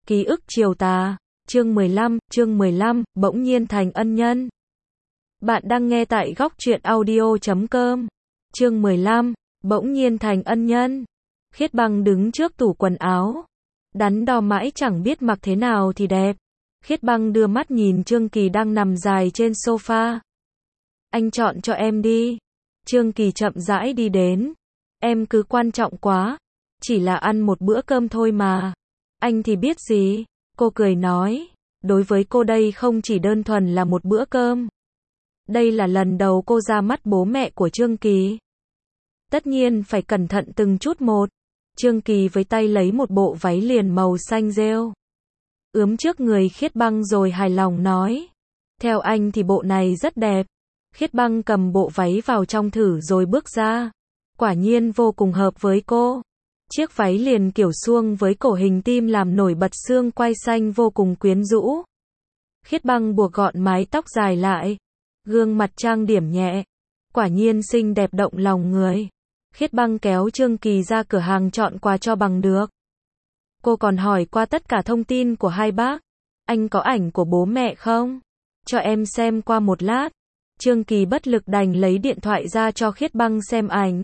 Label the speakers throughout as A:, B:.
A: Ký ức chiều tà, chương 15, bỗng nhiên thành ân nhân. Bạn đang nghe tại góc truyện audio.com. Chương 15, bỗng nhiên thành ân nhân. Khiết Băng đứng trước tủ quần áo, đắn đo mãi chẳng biết mặc thế nào thì đẹp. Khiết Băng đưa mắt nhìn Trương Kỳ đang nằm dài trên sofa. Anh chọn cho em đi. Trương Kỳ chậm rãi đi đến. Em cứ quan trọng quá. Chỉ là ăn một bữa cơm thôi mà. Anh thì biết gì? Cô cười nói. Đối với cô đây không chỉ đơn thuần là một bữa cơm. Đây là lần đầu cô ra mắt bố mẹ của Trương Kỳ. Tất nhiên phải cẩn thận từng chút một. Trương Kỳ với tay lấy một bộ váy liền màu xanh rêu. Ướm trước người Khiết Băng rồi hài lòng nói. Theo anh thì bộ này rất đẹp. Khiết Băng cầm bộ váy vào trong thử rồi bước ra. Quả nhiên vô cùng hợp với cô. Chiếc váy liền kiểu suông với cổ hình tim làm nổi bật xương quai xanh vô cùng quyến rũ. Khiết Băng buộc gọn mái tóc dài lại. Gương mặt trang điểm nhẹ. Quả nhiên xinh đẹp động lòng người. Khiết Băng kéo Trương Kỳ ra cửa hàng chọn quà cho bằng được. Cô còn hỏi qua tất cả thông tin của hai bác. Anh có ảnh của bố mẹ không? Cho em xem qua một lát. Trương Kỳ bất lực đành lấy điện thoại ra cho Khiết Băng xem ảnh.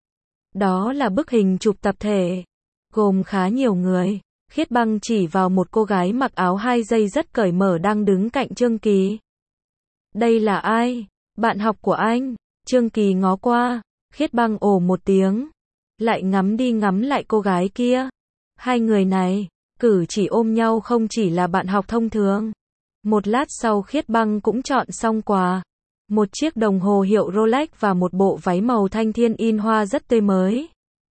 A: Đó là bức hình chụp tập thể, gồm khá nhiều người. Khiết Băng chỉ vào một cô gái mặc áo 2 dây rất cởi mở đang đứng cạnh Trương Kỳ. Đây là ai? Bạn học của anh. Trương Kỳ ngó qua. Khiết Băng ồ một tiếng. Lại ngắm đi ngắm lại cô gái kia. Hai người này, cử chỉ ôm nhau không chỉ là bạn học thông thường. Một lát sau Khiết Băng cũng chọn xong quà. Một chiếc đồng hồ hiệu Rolex và một bộ váy màu thanh thiên in hoa rất tươi mới.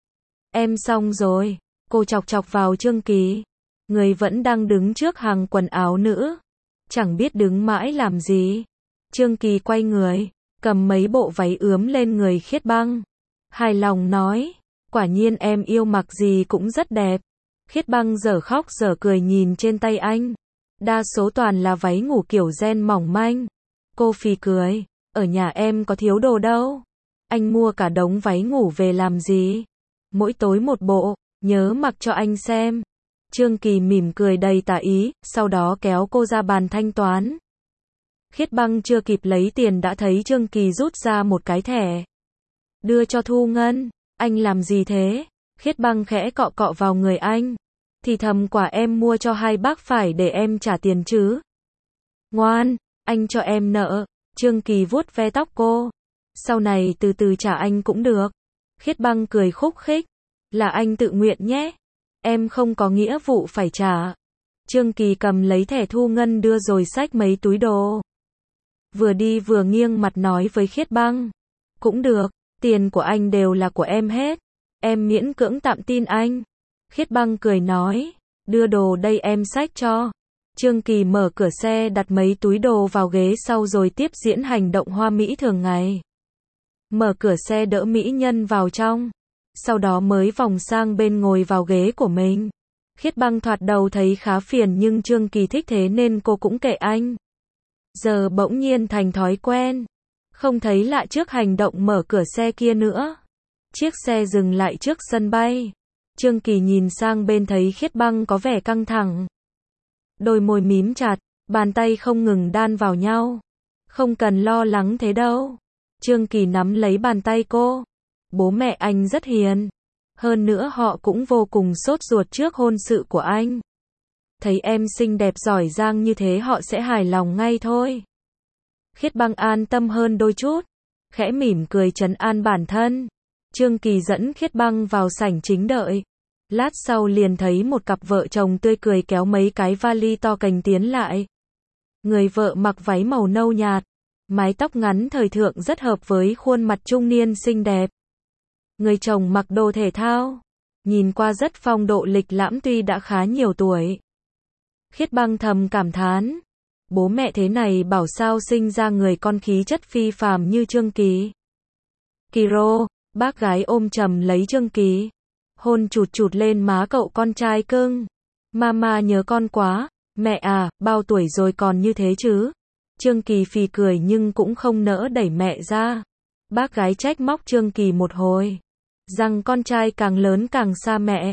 A: Em xong rồi. Cô chọc chọc vào Trương Kỳ. Người vẫn đang đứng trước hàng quần áo nữ. Chẳng biết đứng mãi làm gì. Trương Kỳ quay người, cầm mấy bộ váy ướm lên người Khiết Băng. Hài lòng nói. Quả nhiên em yêu mặc gì cũng rất đẹp. Khiết Băng dở khóc dở cười nhìn trên tay anh. Đa số toàn là váy ngủ kiểu ren mỏng manh. Cô phì cười. Ở nhà em có thiếu đồ đâu. Anh mua cả đống váy ngủ về làm gì? Mỗi tối một bộ, nhớ mặc cho anh xem. Trương Kỳ mỉm cười đầy tà ý, sau đó kéo cô ra bàn thanh toán. Khiết Băng chưa kịp lấy tiền đã thấy Trương Kỳ rút ra một cái thẻ. Đưa cho Thu Ngân. Anh làm gì thế? Khiết Băng khẽ cọ cọ vào người anh. Thì thầm quả em mua cho hai bác phải để em trả tiền chứ. Ngoan, anh cho em nợ. Trương Kỳ vuốt ve tóc cô. Sau này từ từ trả anh cũng được. Khiết Băng cười khúc khích. Là anh tự nguyện nhé. Em không có nghĩa vụ phải trả. Trương Kỳ cầm lấy thẻ Thu Ngân đưa rồi xách mấy túi đồ. Vừa đi vừa nghiêng mặt nói với Khiết Băng. Cũng được, tiền của anh đều là của em hết. Em miễn cưỡng tạm tin anh. Khiết Băng cười nói. Đưa đồ đây em xách cho. Trương Kỳ mở cửa xe đặt mấy túi đồ vào ghế sau rồi tiếp diễn hành động hoa mỹ thường ngày. Mở cửa xe đỡ mỹ nhân vào trong. Sau đó mới vòng sang bên ngồi vào ghế của mình. Khiết Băng thoạt đầu thấy khá phiền nhưng Trương Kỳ thích thế nên cô cũng kệ anh. Giờ bỗng nhiên thành thói quen. Không thấy lạ trước hành động mở cửa xe kia nữa. Chiếc xe dừng lại trước sân bay. Trương Kỳ nhìn sang bên thấy Khiết Băng có vẻ căng thẳng. Đôi môi mím chặt, bàn tay không ngừng đan vào nhau. Không cần lo lắng thế đâu. Trương Kỳ nắm lấy bàn tay cô. Bố mẹ anh rất hiền. Hơn nữa họ cũng vô cùng sốt ruột trước hôn sự của anh. Thấy em xinh đẹp giỏi giang như thế họ sẽ hài lòng ngay thôi. Khiết Băng an tâm hơn đôi chút. Khẽ mỉm cười trấn an bản thân. Trương Kỳ dẫn Khiết Băng vào sảnh chính đợi. Lát sau liền thấy một cặp vợ chồng tươi cười kéo mấy cái vali to cành tiến lại. Người vợ mặc váy màu nâu nhạt. Mái tóc ngắn thời thượng rất hợp với khuôn mặt trung niên xinh đẹp. Người chồng mặc đồ thể thao. Nhìn qua rất phong độ lịch lãm tuy đã khá nhiều tuổi. Khiết Băng thầm cảm thán. Bố mẹ thế này bảo sao sinh ra người con khí chất phi phàm như Trương Kỳ. Kiro, bác gái ôm chầm lấy Trương Kỳ. Hôn chụt chụt lên má cậu con trai cưng. Mama nhớ con quá. Mẹ à, bao tuổi rồi còn như thế chứ? Trương Kỳ phì cười nhưng cũng không nỡ đẩy mẹ ra. Bác gái trách móc Trương Kỳ một hồi. Rằng con trai càng lớn càng xa mẹ.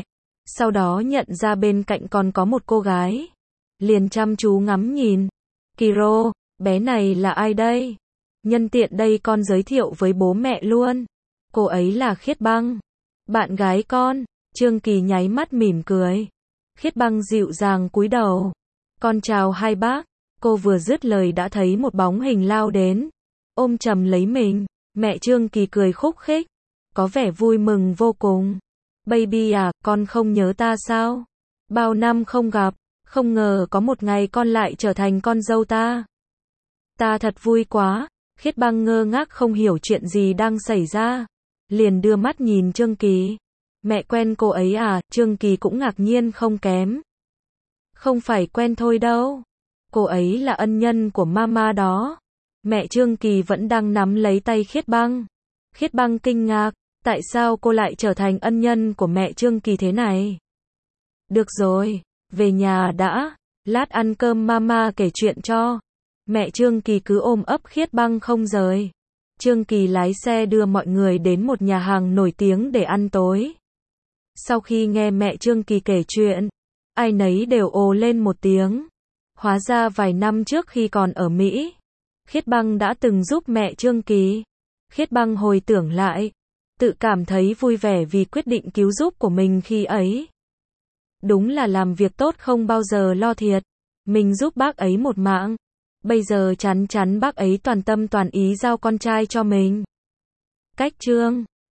A: sau đó nhận ra bên cạnh còn có một cô gái. Liền chăm chú ngắm nhìn. Kiro, bé này là ai đây? Nhân tiện đây con giới thiệu với bố mẹ luôn. Cô ấy là Khiết Băng. Bạn gái con. Trương Kỳ nháy mắt mỉm cười. Khiết Băng dịu dàng cúi đầu. Con chào hai bác. Cô vừa dứt lời đã thấy một bóng hình lao đến. Ôm chầm lấy mình. Mẹ Trương Kỳ cười khúc khích. Có vẻ vui mừng vô cùng. Baby à, con không nhớ ta sao? Bao năm không gặp. Không ngờ có một ngày con lại trở thành con dâu ta. Ta thật vui quá. Khiết Băng ngơ ngác không hiểu chuyện gì đang xảy ra. Liền đưa mắt nhìn Trương Kỳ. Mẹ quen cô ấy à? Trương Kỳ cũng ngạc nhiên không kém. Không phải quen thôi đâu. Cô ấy là ân nhân của mama đó. Mẹ Trương Kỳ vẫn đang nắm lấy tay Khiết Băng. Khiết Băng kinh ngạc. Tại sao cô lại trở thành ân nhân của mẹ Trương Kỳ thế này? Được rồi, về nhà đã. Lát ăn cơm mama kể chuyện cho. Mẹ Trương Kỳ cứ ôm ấp Khiết Băng không rời. Trương Kỳ lái xe đưa mọi người đến một nhà hàng nổi tiếng để ăn tối. Sau khi nghe mẹ Trương Kỳ kể chuyện, ai nấy đều ồ lên một tiếng. Hóa ra vài năm trước khi còn ở Mỹ, Khiết Băng đã từng giúp mẹ Trương Kỳ. Khiết Băng hồi tưởng lại, tự cảm thấy vui vẻ vì quyết định cứu giúp của mình khi ấy. Đúng là làm việc tốt không bao giờ lo thiệt. Mình giúp bác ấy một mạng. Bây giờ chắn chắn bác ấy toàn tâm toàn ý giao con trai cho mình. Cách chương